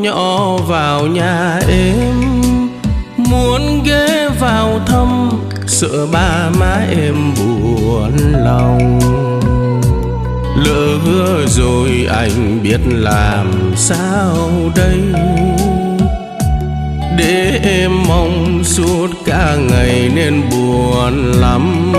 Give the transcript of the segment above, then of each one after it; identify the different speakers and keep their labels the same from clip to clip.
Speaker 1: nhỏ vào nhà em, muốn ghé vào thăm, sợ ba má em buồn lòng. Lỡ hứa rồi anh biết làm sao đây, để em mong suốt cả ngày nên buồn lắm.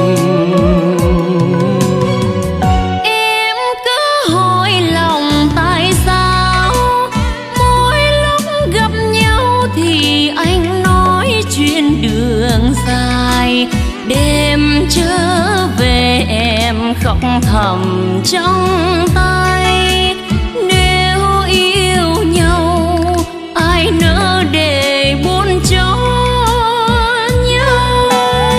Speaker 2: Em cứ hỏi lòng tại sao mỗi lúc gặp nhau thì anh nói chuyện đường dài. Đêm trở về em khóc thầm trong tay. Nếu yêu nhau ai nỡ để buồn cho nhau.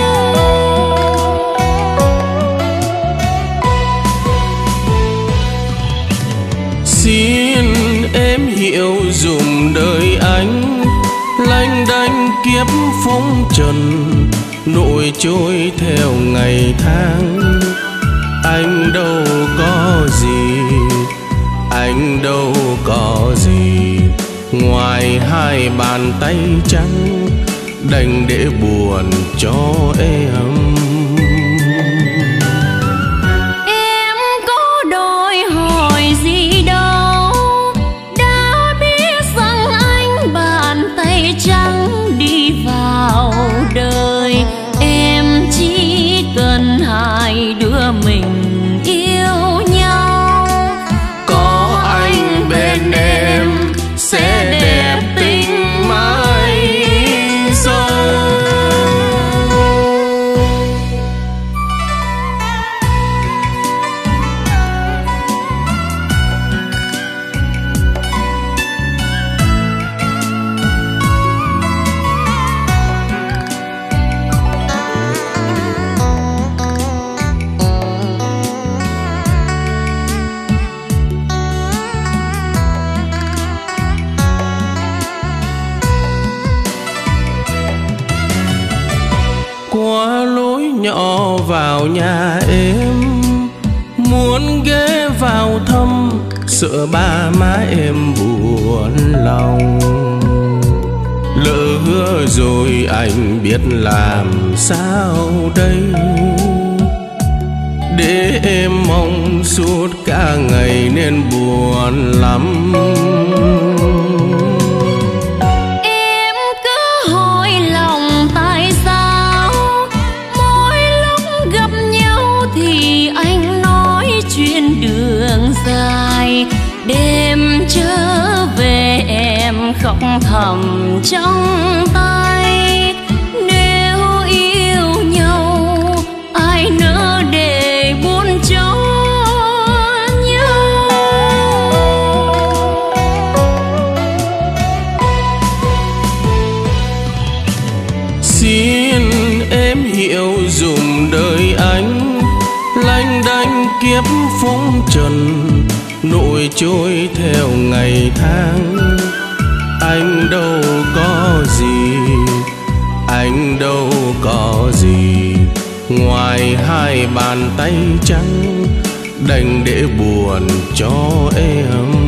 Speaker 1: Xin em hiểu dùm đời anh, lanh đanh kiếp phong trần, nỗi trôi theo ngày tháng. Anh đâu có gì, anh đâu có gì, ngoài hai bàn tay trắng đành để buồn cho em.
Speaker 2: Em có đòi hỏi gì đâu, đã biết rằng anh bàn tay trắng đi vào đời. Em chỉ cần hai đứa mình yêu nhau,
Speaker 1: Có anh bên em sẽ đẹp tình mãi sau. Qua lối nhỏ vào nhà em, muốn ghé vào thăm, sợ ba má em buồn lòng. Lỡ hứa rồi anh biết làm sao đây, để em mong suốt cả ngày nên buồn lắm.
Speaker 2: em cứ hỏi lòng tại sao mỗi lúc gặp nhau thì anh nói chuyện đường dài. Đêm trở về em khóc thầm trong tay. Nếu yêu nhau ai nỡ để buồn cho nhau.
Speaker 1: Xin em hiểu dùm đời anh, lanh đanh kiếp phong trần, nỗi trôi theo ngày tháng. Anh đâu có gì, anh đâu có gì, ngoài hai bàn tay trắng đành để buồn cho em.